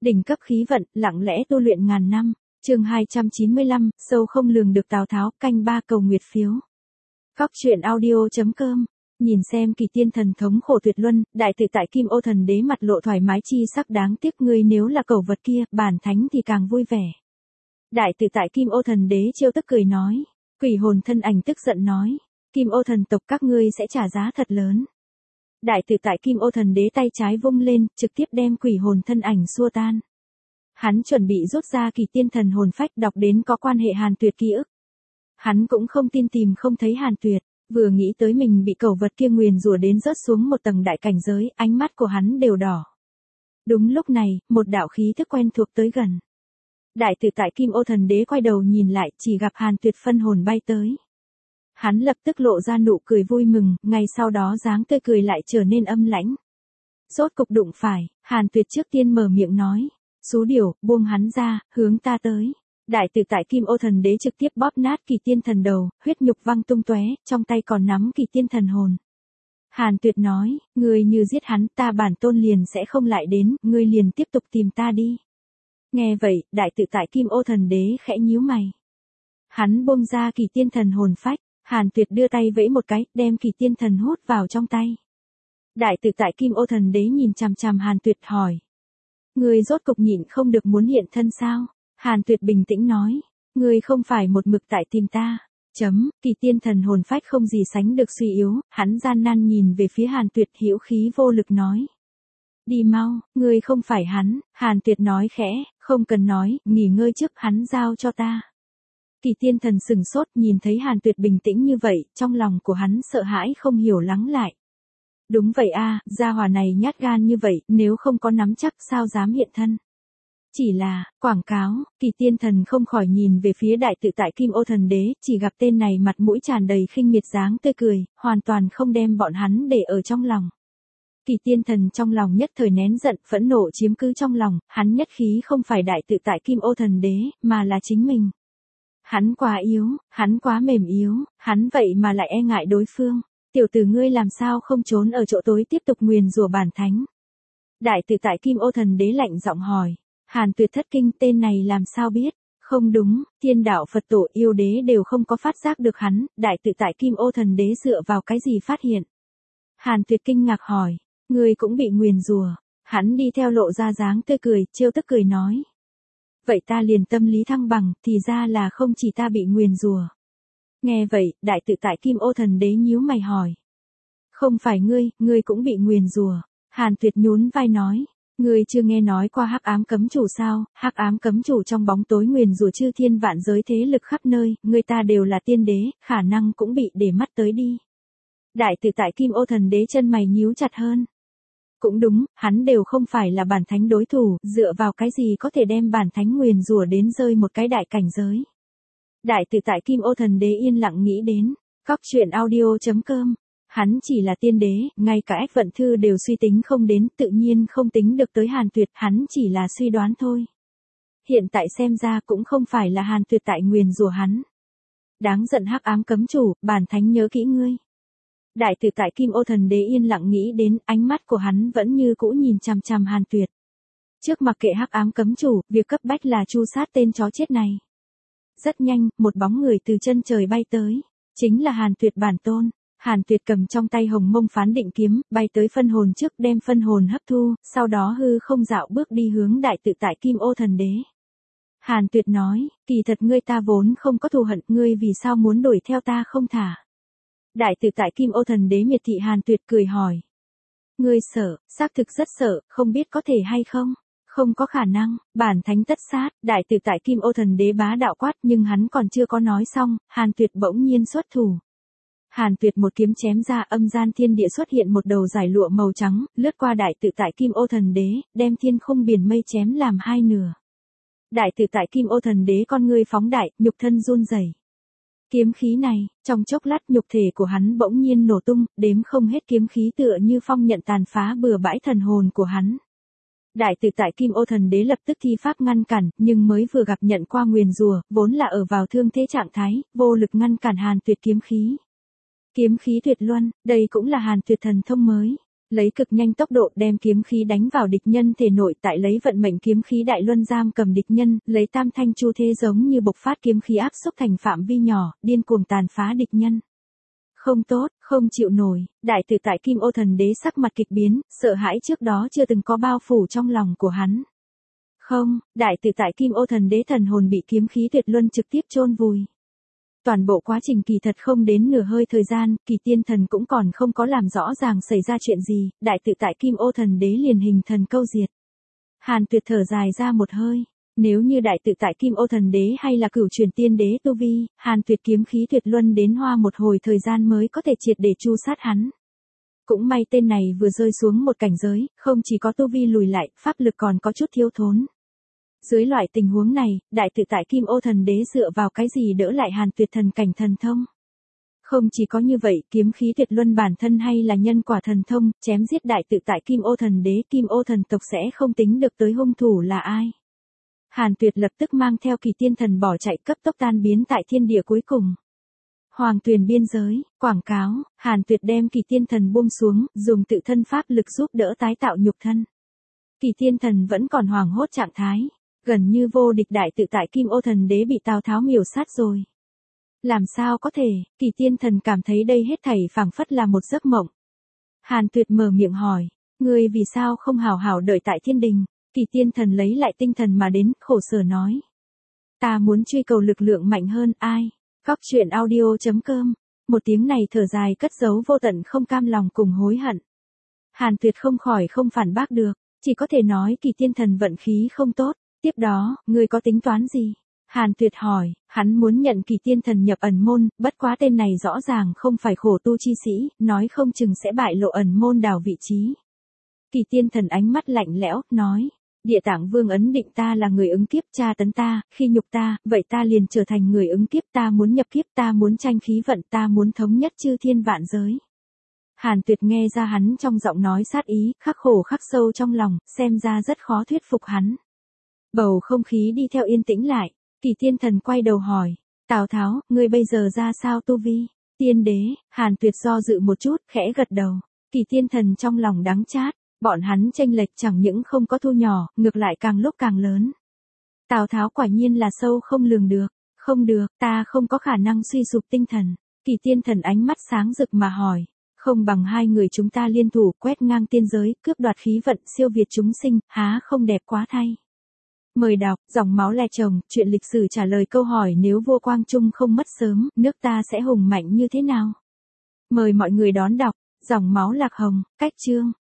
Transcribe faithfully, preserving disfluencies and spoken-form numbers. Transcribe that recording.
Đỉnh cấp khí vận, lặng lẽ tu luyện ngàn năm. Chương hai trăm chín mươi lăm, sâu không lường được Tào Tháo, canh ba cầu nguyệt phiếu. Góc truyện audio chấm com. Nhìn xem Kỳ Tiên thần thống khổ tuyệt luân, đại tự tại Kim Ô thần đế mặt lộ thoải mái chi sắc, đáng tiếc ngươi nếu là cẩu vật kia, bản thánh thì càng vui vẻ. Đại tự tại Kim Ô thần đế trêu tức cười nói. Quỷ hồn thân ảnh tức giận nói, Kim Ô thần tộc các ngươi sẽ trả giá thật lớn. Đại tự tại Kim Ô thần đế tay trái vung lên, trực tiếp đem quỷ hồn thân ảnh xua tan. Hắn chuẩn bị rút ra Kỳ Tiên thần hồn phách, đọc đến có quan hệ Hàn Tuyệt ký ức. Hắn cũng không tin tìm không thấy Hàn Tuyệt, vừa nghĩ tới mình bị cẩu vật kia nguyền rủa đến rớt xuống một tầng đại cảnh giới, ánh mắt của hắn đều đỏ. Đúng lúc này, một đạo khí thức quen thuộc tới gần. Đại tự tại Kim Ô thần đế quay đầu nhìn lại, chỉ gặp Hàn Tuyệt phân hồn bay tới. Hắn lập tức lộ ra nụ cười vui mừng, ngay sau đó dáng tươi cười lại trở nên âm lãnh. Rốt cục đụng phải, Hàn Tuyệt trước tiên mở miệng nói, xú điểu, buông hắn ra, hướng ta tới. Đại tự tại Kim Ô thần đế trực tiếp bóp nát Kỳ Tiên thần đầu, huyết nhục văng tung tóe, trong tay còn nắm Kỳ Tiên thần hồn. Hàn Tuyệt nói, ngươi như giết hắn, ta bản tôn liền sẽ không lại đến, ngươi liền tiếp tục tìm ta đi. Nghe vậy, đại tự tại Kim Ô thần đế khẽ nhíu mày. Hắn buông ra Kỳ Tiên thần hồn phách, Hàn Tuyệt đưa tay vẫy một cái, đem Kỳ Tiên thần hút vào trong tay. Đại tự tại Kim Ô thần đế nhìn chằm chằm Hàn Tuyệt hỏi. Ngươi rốt cục nhịn không được muốn hiện thân sao? Hàn Tuyệt bình tĩnh nói, ngươi không phải một mực tại tìm ta. Chấm, Kỳ Tiên thần hồn phách không gì sánh được suy yếu, hắn gian nan nhìn về phía Hàn Tuyệt, hữu khí vô lực nói. Đi mau, ngươi không phải hắn. Hàn Tuyệt nói khẽ, không cần nói, nghỉ ngơi trước, hắn giao cho ta. Kỳ Tiên thần sừng sốt, nhìn thấy Hàn Tuyệt bình tĩnh như vậy, trong lòng của hắn sợ hãi không hiểu lắng lại. Đúng vậy a, gia hỏa này nhát gan như vậy, nếu không có nắm chắc sao dám hiện thân. Chỉ là, quảng cáo, Kỳ Tiên thần không khỏi nhìn về phía đại tự tại Kim Ô thần đế, chỉ gặp tên này mặt mũi tràn đầy khinh miệt dáng tươi cười, hoàn toàn không đem bọn hắn để ở trong lòng. Kỳ Tiên thần trong lòng nhất thời nén giận, phẫn nộ chiếm cứ trong lòng, hắn nhất khí không phải đại tự tại Kim Ô thần đế, mà là chính mình. Hắn quá yếu, hắn quá mềm yếu, hắn vậy mà lại e ngại đối phương. Tiểu tử ngươi làm sao không trốn ở chỗ tối tiếp tục nguyền rủa bản thánh. Đại tự tại Kim Ô thần đế lạnh giọng hỏi. Hàn Tuyệt thất kinh, tên này làm sao biết? Không đúng, thiên đạo Phật tổ yêu đế đều không có phát giác được hắn, đại tự tại Kim Ô thần đế dựa vào cái gì phát hiện? Hàn Tuyệt kinh ngạc hỏi, ngươi cũng bị nguyền rủa? Hắn đi theo lộ ra dáng tươi cười, trêu tức cười nói. Vậy ta liền tâm lý thăng bằng, thì ra là không chỉ ta bị nguyền rủa. Nghe vậy, đại tự tại Kim Ô thần đế nhíu mày hỏi. Không phải ngươi, ngươi cũng bị nguyền rủa. Hàn Tuyệt nhún vai nói. Ngươi chưa nghe nói qua hắc ám cấm chủ sao? Hắc ám cấm chủ trong bóng tối nguyền rủa chư thiên vạn giới thế lực khắp nơi, người ta đều là tiên đế, khả năng cũng bị để mắt tới đi. Đại tự tại Kim Ô thần đế chân mày nhíu chặt hơn. Cũng đúng, hắn đều không phải là bản thánh đối thủ, dựa vào cái gì có thể đem bản thánh nguyền rủa đến rơi một cái đại cảnh giới. Đại tự tại Kim Ô thần đế yên lặng nghĩ đến. Góc truyện audio chấm com. Hắn chỉ là tiên đế, ngay cả ách vận thư đều suy tính không đến, tự nhiên không tính được tới Hàn Tuyệt, hắn chỉ là suy đoán thôi. Hiện tại xem ra cũng không phải là Hàn Tuyệt tại nguyền rủa hắn. Đáng giận hắc ám cấm chủ, bản thánh nhớ kỹ ngươi. Đại tự tại Kim Ô thần đế yên lặng nghĩ đến, ánh mắt của hắn vẫn như cũ nhìn chằm chằm Hàn Tuyệt. Trước mặc kệ hắc ám cấm chủ, việc cấp bách là tru sát tên chó chết này. Rất nhanh, một bóng người từ chân trời bay tới, chính là Hàn Tuyệt bản tôn. Hàn Tuyệt cầm trong tay hồng mông phán định kiếm, bay tới phân hồn trước đem phân hồn hấp thu, sau đó hư không dạo bước đi hướng đại tự tại Kim Ô thần đế. Hàn Tuyệt nói, kỳ thật ngươi ta vốn không có thù hận, ngươi vì sao muốn đuổi theo ta không thả. Đại tự tại Kim Ô thần đế miệt thị Hàn Tuyệt cười hỏi. Ngươi sợ, xác thực rất sợ, không biết có thể hay không? Không có khả năng, bản thánh tất sát. Đại tự tại Kim Ô thần đế bá đạo quát, nhưng hắn còn chưa có nói xong, Hàn Tuyệt bỗng nhiên xuất thủ. Hàn Tuyệt một kiếm chém ra, âm gian thiên địa xuất hiện một đầu giải lụa màu trắng, lướt qua đại tự tại Kim Ô thần đế, đem thiên khung biển mây chém làm hai nửa. Đại tự tại Kim Ô thần đế con ngươi phóng đại, nhục thân run rẩy. Kiếm khí này, trong chốc lát nhục thể của hắn bỗng nhiên nổ tung, đếm không hết kiếm khí tựa như phong nhận tàn phá bừa bãi thần hồn của hắn. Đại tự tại Kim Ô thần đế lập tức thi pháp ngăn cản, nhưng mới vừa gặp nhận qua nguyền rủa, vốn là ở vào thương thế trạng thái, vô lực ngăn cản Hàn Tuyệt kiếm khí. Kiếm khí tuyệt luân, đây cũng là Hàn Tuyệt thần thông mới. lấy cực nhanh tốc độ đem kiếm khí đánh vào địch nhân thể nội, tại lấy vận mệnh kiếm khí đại luân giam cầm địch nhân, lấy tam thanh chu thế giống như bộc phát kiếm khí áp xúc thành phạm vi nhỏ, điên cuồng tàn phá địch nhân. Không tốt, không chịu nổi, đại tự tại Kim Ô Thần Đế sắc mặt kịch biến, sợ hãi trước đó chưa từng có bao phủ trong lòng của hắn. Không, đại tự tại Kim Ô Thần Đế thần hồn bị kiếm khí tuyệt luân trực tiếp chôn vùi. Toàn bộ quá trình kỳ thật không đến nửa hơi thời gian, Kỳ Tiên Thần cũng còn không có làm rõ ràng xảy ra chuyện gì, đại tự tại Kim Ô Thần Đế liền hình thần câu diệt. Hàn Tuyệt thở dài ra một hơi, nếu như đại tự tại Kim Ô Thần Đế hay là Cửu Truyền Tiên Đế tu vi, Hàn Tuyệt kiếm khí tuyệt luân đến hoa một hồi thời gian mới có thể triệt để tru sát hắn. Cũng may tên này vừa rơi xuống một cảnh giới, không chỉ có tu vi lùi lại, pháp lực còn có chút thiếu thốn. Dưới loại tình huống này, đại tự tại Kim Ô Thần Đế dựa vào cái gì đỡ lại Hàn Tuyệt thần cảnh thần thông? Không chỉ có như vậy, kiếm khí tuyệt luân bản thân hay là nhân quả thần thông, chém giết đại tự tại Kim Ô Thần Đế, Kim Ô thần tộc sẽ không tính được tới hung thủ là ai. Hàn Tuyệt lập tức mang theo Kỳ Tiên Thần bỏ chạy, cấp tốc tan biến tại thiên địa cuối cùng. Hoàng Tuyền biên giới, quảng cáo, Hàn Tuyệt đem Kỳ Tiên Thần buông xuống, dùng tự thân pháp lực giúp đỡ tái tạo nhục thân. Kỳ Tiên Thần vẫn còn hoảng hốt trạng thái. Gần như vô địch đại tự tại Kim Ô Thần Đế bị Tào Tháo miểu sát rồi. Làm sao có thể, Kỳ Tiên Thần cảm thấy đây hết thảy phảng phất là một giấc mộng. Hàn Tuyệt mở miệng hỏi, ngươi vì sao không hào hào đợi tại thiên đình? Kỳ Tiên Thần lấy lại tinh thần mà đến, khổ sở nói. Ta muốn truy cầu lực lượng mạnh hơn, ai? Góc truyện audio chấm com. Một tiếng này thở dài cất giấu vô tận không cam lòng cùng hối hận. Hàn Tuyệt không khỏi không phản bác được, chỉ có thể nói Kỳ Tiên Thần vận khí không tốt. Tiếp đó, ngươi có tính toán gì? Hàn Tuyệt hỏi, hắn muốn nhận Kỳ Tiên Thần nhập ẩn môn, bất quá tên này rõ ràng không phải khổ tu chi sĩ, nói không chừng sẽ bại lộ ẩn môn đảo vị trí. Kỳ Tiên Thần ánh mắt lạnh lẽo, nói, Địa Tạng Vương ấn định ta là người ứng kiếp, tra tấn ta, khi nhục ta, vậy ta liền trở thành người ứng kiếp, ta muốn nhập kiếp, ta muốn tranh khí vận, ta muốn thống nhất chư thiên vạn giới. Hàn Tuyệt nghe ra hắn trong giọng nói sát ý, khắc khổ khắc sâu trong lòng, xem ra rất khó thuyết phục hắn. Bầu không khí đi theo yên tĩnh lại, Kỳ Tiên Thần quay đầu hỏi, Tào Tháo, ngươi bây giờ ra sao tu vi? Tiên đế, Hàn Tuyệt do dự một chút, khẽ gật đầu. Kỳ Tiên Thần trong lòng đắng chát, bọn hắn chênh lệch chẳng những không có thu nhỏ, ngược lại càng lúc càng lớn. Tào Tháo quả nhiên là sâu không lường được, không được, ta không có khả năng suy sụp tinh thần. Kỳ Tiên Thần ánh mắt sáng rực mà hỏi, không bằng hai người chúng ta liên thủ quét ngang tiên giới, cướp đoạt khí vận, siêu việt chúng sinh, há không đẹp quá thay. Mời đọc, dòng máu le chồng, chuyện lịch sử trả lời câu hỏi nếu vua Quang Trung không mất sớm, nước ta sẽ hùng mạnh như thế nào? Mời mọi người đón đọc, dòng máu lạc hồng, cách chương.